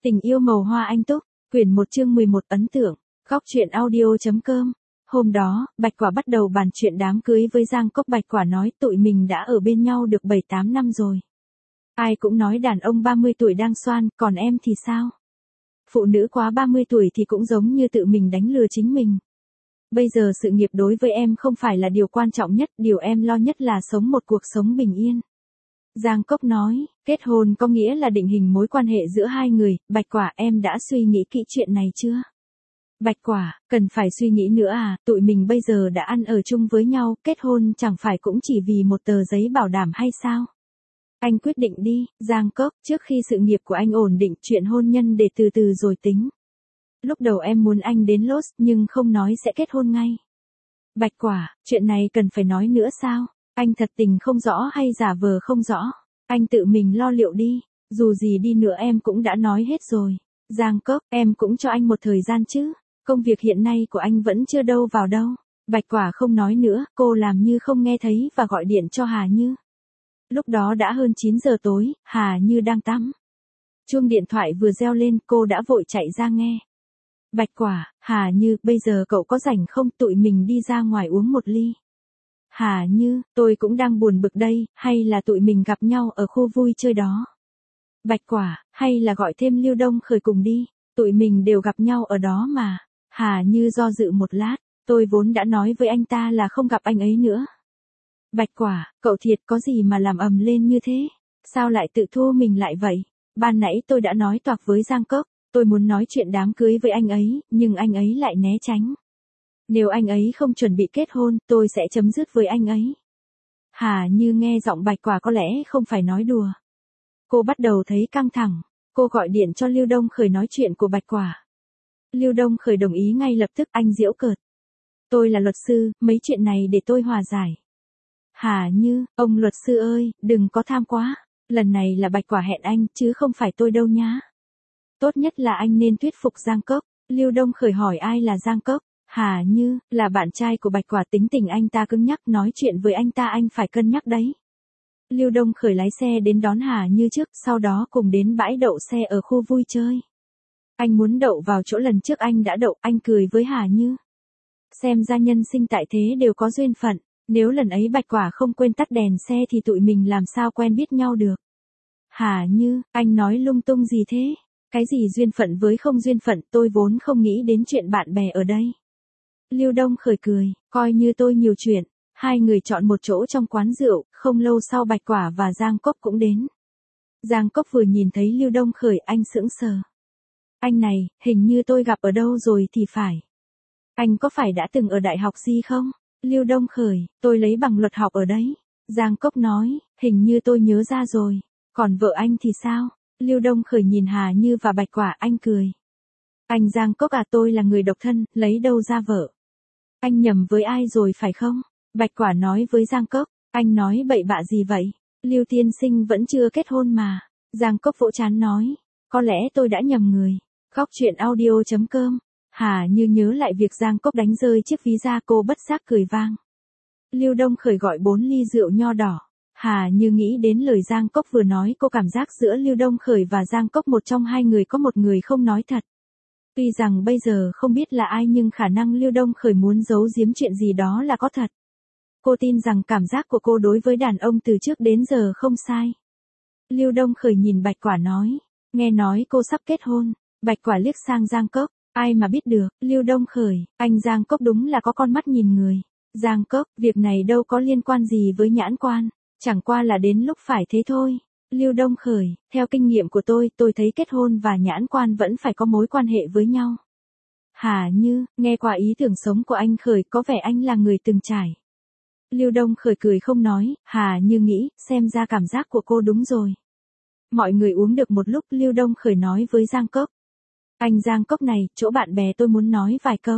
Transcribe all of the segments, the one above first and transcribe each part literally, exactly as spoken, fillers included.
Tình yêu màu hoa anh túc, quyển một chương mười một ấn tượng, góc truyện audio.com. Hôm đó, Bạch Quả bắt đầu bàn chuyện đám cưới với Giang Cốc. Bạch Quả nói tụi mình đã ở bên nhau được bảy tám năm rồi. Ai cũng nói đàn ông ba mươi tuổi đang xoan, còn em thì sao? Phụ nữ quá ba mươi tuổi thì cũng giống như tự mình đánh lừa chính mình. Bây giờ sự nghiệp đối với em không phải là điều quan trọng nhất, điều em lo nhất là sống một cuộc sống bình yên. Giang Cốc nói, kết hôn có nghĩa là định hình mối quan hệ giữa hai người. Bạch Quả, em đã suy nghĩ kỹ chuyện này chưa? Bạch Quả, cần phải suy nghĩ nữa à, tụi mình bây giờ đã ăn ở chung với nhau, kết hôn chẳng phải cũng chỉ vì một tờ giấy bảo đảm hay sao? Anh quyết định đi, Giang Cốc, trước khi sự nghiệp của anh ổn định, chuyện hôn nhân để từ từ rồi tính. Lúc đầu em muốn anh đến Los, nhưng không nói sẽ kết hôn ngay. Bạch Quả, chuyện này cần phải nói nữa sao? Anh thật tình không rõ hay giả vờ không rõ? Anh tự mình lo liệu đi, dù gì đi nữa em cũng đã nói hết rồi. Giang Cốc, em cũng cho anh một thời gian chứ. Công việc hiện nay của anh vẫn chưa đâu vào đâu. Bạch Quả không nói nữa, cô làm như không nghe thấy và gọi điện cho Hà Như. Lúc đó đã hơn chín giờ tối, Hà Như đang tắm. Chuông điện thoại vừa reo lên, cô đã vội chạy ra nghe. Bạch Quả, Hà Như, bây giờ cậu có rảnh không, tụi mình đi ra ngoài uống một ly. Hà Như, tôi cũng đang buồn bực đây, hay là tụi mình gặp nhau ở khu vui chơi đó. Bạch Quả, hay là gọi thêm Lưu Đông Khởi cùng đi, tụi mình đều gặp nhau ở đó mà. Hà Như do dự một lát, tôi vốn đã nói với anh ta là không gặp anh ấy nữa. Bạch Quả, cậu thiệt có gì mà làm ầm lên như thế, sao lại tự thu mình lại vậy? Ban nãy tôi đã nói toạc với Giang Cốc, tôi muốn nói chuyện đám cưới với anh ấy, nhưng anh ấy lại né tránh. Nếu anh ấy không chuẩn bị kết hôn, tôi sẽ chấm dứt với anh ấy. Hà Như nghe giọng Bạch Quả có lẽ không phải nói đùa. Cô bắt đầu thấy căng thẳng, cô gọi điện cho Lưu Đông Khởi nói chuyện của Bạch Quả. Lưu Đông Khởi đồng ý ngay lập tức, anh giễu cợt. Tôi là luật sư, mấy chuyện này để tôi hòa giải. Hà Như, ông luật sư ơi, đừng có tham quá, lần này là Bạch Quả hẹn anh, chứ không phải tôi đâu nhá. Tốt nhất là anh nên thuyết phục Giang Cốc. Lưu Đông Khởi hỏi ai là Giang Cốc? Hà Như, là bạn trai của Bạch Quả, tính tình anh ta cứng nhắc, nói chuyện với anh ta anh phải cân nhắc đấy. Lưu Đông Khởi lái xe đến đón Hà Như trước, sau đó cùng đến bãi đậu xe ở khu vui chơi. Anh muốn đậu vào chỗ lần trước anh đã đậu, anh cười với Hà Như. Xem ra nhân sinh tại thế đều có duyên phận, nếu lần ấy Bạch Quả không quên tắt đèn xe thì tụi mình làm sao quen biết nhau được. Hà Như, anh nói lung tung gì thế? Cái gì duyên phận với không duyên phận, tôi vốn không nghĩ đến chuyện bạn bè ở đây. Lưu Đông Khởi cười, coi như tôi nhiều chuyện. Hai người chọn một chỗ trong quán rượu, không lâu sau Bạch Quả và Giang Cốc cũng đến. Giang Cốc vừa nhìn thấy Lưu Đông Khởi, anh sững sờ. Anh này, hình như tôi gặp ở đâu rồi thì phải. Anh có phải đã từng ở đại học gì không? Lưu Đông Khởi, tôi lấy bằng luật học ở đấy. Giang Cốc nói, hình như tôi nhớ ra rồi. Còn vợ anh thì sao? Lưu Đông Khởi nhìn Hà Như và Bạch Quả, anh cười. Anh Giang Cốc à, tôi là người độc thân, lấy đâu ra vợ? Anh nhầm với ai rồi phải không? Bạch Quả nói với Giang Cốc, anh nói bậy bạ gì vậy? Lưu tiên sinh vẫn chưa kết hôn mà. Giang Cốc vỗ trán nói, có lẽ tôi đã nhầm người. Góc truyện audio.com. Hà Như nhớ lại việc Giang Cốc đánh rơi chiếc ví da, cô bất giác cười vang. Lưu Đông Khởi gọi bốn ly rượu nho đỏ. Hà Như nghĩ đến lời Giang Cốc vừa nói, cô cảm giác giữa Lưu Đông Khởi và Giang Cốc một trong hai người có một người không nói thật. Tuy rằng bây giờ không biết là ai nhưng khả năng Lưu Đông Khởi muốn giấu giếm chuyện gì đó là có thật. Cô tin rằng cảm giác của cô đối với đàn ông từ trước đến giờ không sai. Lưu Đông Khởi nhìn Bạch Quả nói, nghe nói cô sắp kết hôn. Bạch Quả liếc sang Giang Cốc, ai mà biết được, Lưu Đông Khởi, anh Giang Cốc đúng là có con mắt nhìn người. Giang Cốc, việc này đâu có liên quan gì với nhãn quan, chẳng qua là đến lúc phải thế thôi. Lưu Đông Khởi, theo kinh nghiệm của tôi, tôi thấy kết hôn và nhãn quan vẫn phải có mối quan hệ với nhau. Hà Như, nghe qua ý tưởng sống của anh Khởi, có vẻ anh là người từng trải. Lưu Đông Khởi cười không nói, Hà Như nghĩ, xem ra cảm giác của cô đúng rồi. Mọi người uống được một lúc, Lưu Đông Khởi nói với Giang Cốc. Anh Giang Cốc này, chỗ bạn bè tôi muốn nói vài câu.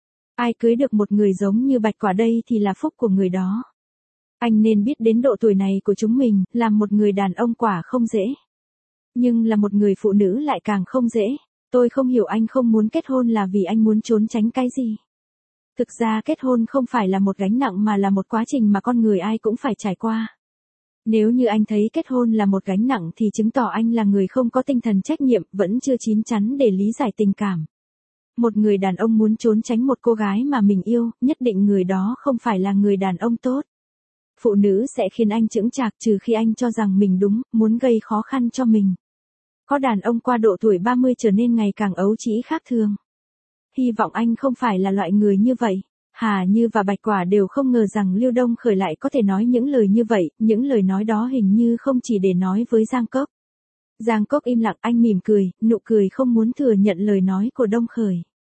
Ai cưới được một người giống như Bạch Quả đây thì là phúc của người đó. Anh nên biết đến độ tuổi này của chúng mình, làm một người đàn ông quả không dễ. Nhưng là một người phụ nữ lại càng không dễ. Tôi không hiểu anh không muốn kết hôn là vì anh muốn trốn tránh cái gì. Thực ra kết hôn không phải là một gánh nặng mà là một quá trình mà con người ai cũng phải trải qua. Nếu như anh thấy kết hôn là một gánh nặng thì chứng tỏ anh là người không có tinh thần trách nhiệm, vẫn chưa chín chắn để lý giải tình cảm. Một người đàn ông muốn trốn tránh một cô gái mà mình yêu, nhất định người đó không phải là người đàn ông tốt. Phụ nữ sẽ khiến anh chững chạc trừ khi anh cho rằng mình đúng, muốn gây khó khăn cho mình. Có đàn ông qua độ tuổi ba mươi trở nên ngày càng ấu trĩ khác thường. Hy vọng anh không phải là loại người như vậy. Hà Như và Bạch Quả đều không ngờ rằng Lưu Đông Khởi lại có thể nói những lời như vậy, những lời nói đó hình như không chỉ để nói với Giang Cốc. Giang Cốc im lặng, anh mỉm cười, nụ cười không muốn thừa nhận lời nói của Đông Khởi.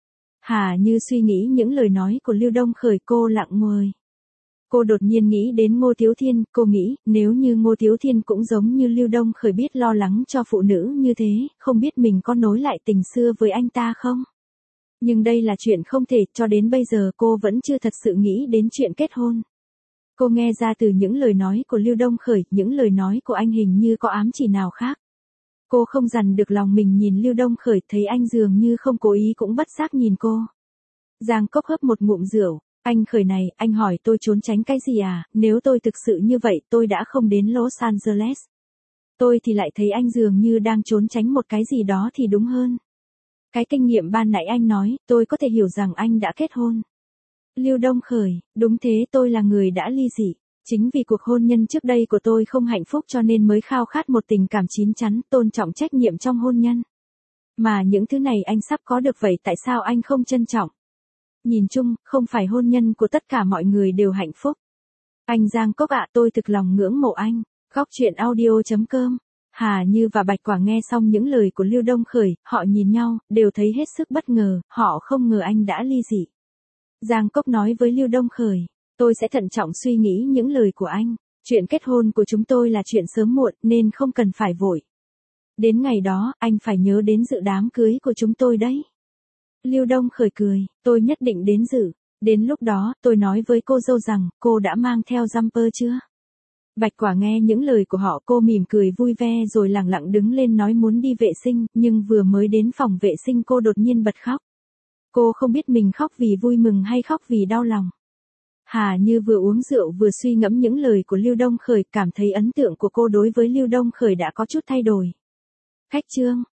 Hà Như suy nghĩ những lời nói của Lưu Đông Khởi, cô lặng ngồi. Cô đột nhiên nghĩ đến Ngô Tiếu Thiên, cô nghĩ, nếu như Ngô Tiếu Thiên cũng giống như Lưu Đông Khởi biết lo lắng cho phụ nữ như thế, không biết mình có nối lại tình xưa với anh ta không? Nhưng đây là chuyện không thể, cho đến bây giờ cô vẫn chưa thật sự nghĩ đến chuyện kết hôn. Cô nghe ra từ những lời nói của Lưu Đông Khởi, những lời nói của anh hình như có ám chỉ nào khác. Cô không dằn được lòng mình nhìn Lưu Đông Khởi, thấy anh dường như không cố ý cũng bất giác nhìn cô. Giang Cốc hớp một ngụm rượu, anh Khởi này, anh hỏi tôi trốn tránh cái gì à, nếu tôi thực sự như vậy tôi đã không đến Los Angeles. Tôi thì lại thấy anh dường như đang trốn tránh một cái gì đó thì đúng hơn. Cái kinh nghiệm ban nãy anh nói, tôi có thể hiểu rằng anh đã kết hôn. Lưu Đông Khởi, đúng thế, tôi là người đã ly dị. Chính vì cuộc hôn nhân trước đây của tôi không hạnh phúc cho nên mới khao khát một tình cảm chín chắn, tôn trọng trách nhiệm trong hôn nhân. Mà những thứ này anh sắp có được, vậy tại sao anh không trân trọng? Nhìn chung, không phải hôn nhân của tất cả mọi người đều hạnh phúc. Anh Giang Cốc ạ, tôi thực lòng ngưỡng mộ anh. Góc truyện audio chấm com. Hà Như và Bạch Quả nghe xong những lời của Lưu Đông Khởi, họ nhìn nhau, đều thấy hết sức bất ngờ, họ không ngờ anh đã ly dị. Giang Cốc nói với Lưu Đông Khởi, tôi sẽ thận trọng suy nghĩ những lời của anh. Chuyện kết hôn của chúng tôi là chuyện sớm muộn nên không cần phải vội. Đến ngày đó, anh phải nhớ đến dự đám cưới của chúng tôi đấy. Lưu Đông Khởi cười, tôi nhất định đến dự. Đến lúc đó, tôi nói với cô dâu rằng, cô đã mang theo jumper chưa? Bạch Quả nghe những lời của họ, cô mỉm cười vui vẻ rồi lẳng lặng đứng lên nói muốn đi vệ sinh, nhưng vừa mới đến phòng vệ sinh cô đột nhiên bật khóc. Cô không biết mình khóc vì vui mừng hay khóc vì đau lòng. Hà Như vừa uống rượu vừa suy ngẫm những lời của Lưu Đông Khởi, cảm thấy ấn tượng của cô đối với Lưu Đông Khởi đã có chút thay đổi. Khách trương,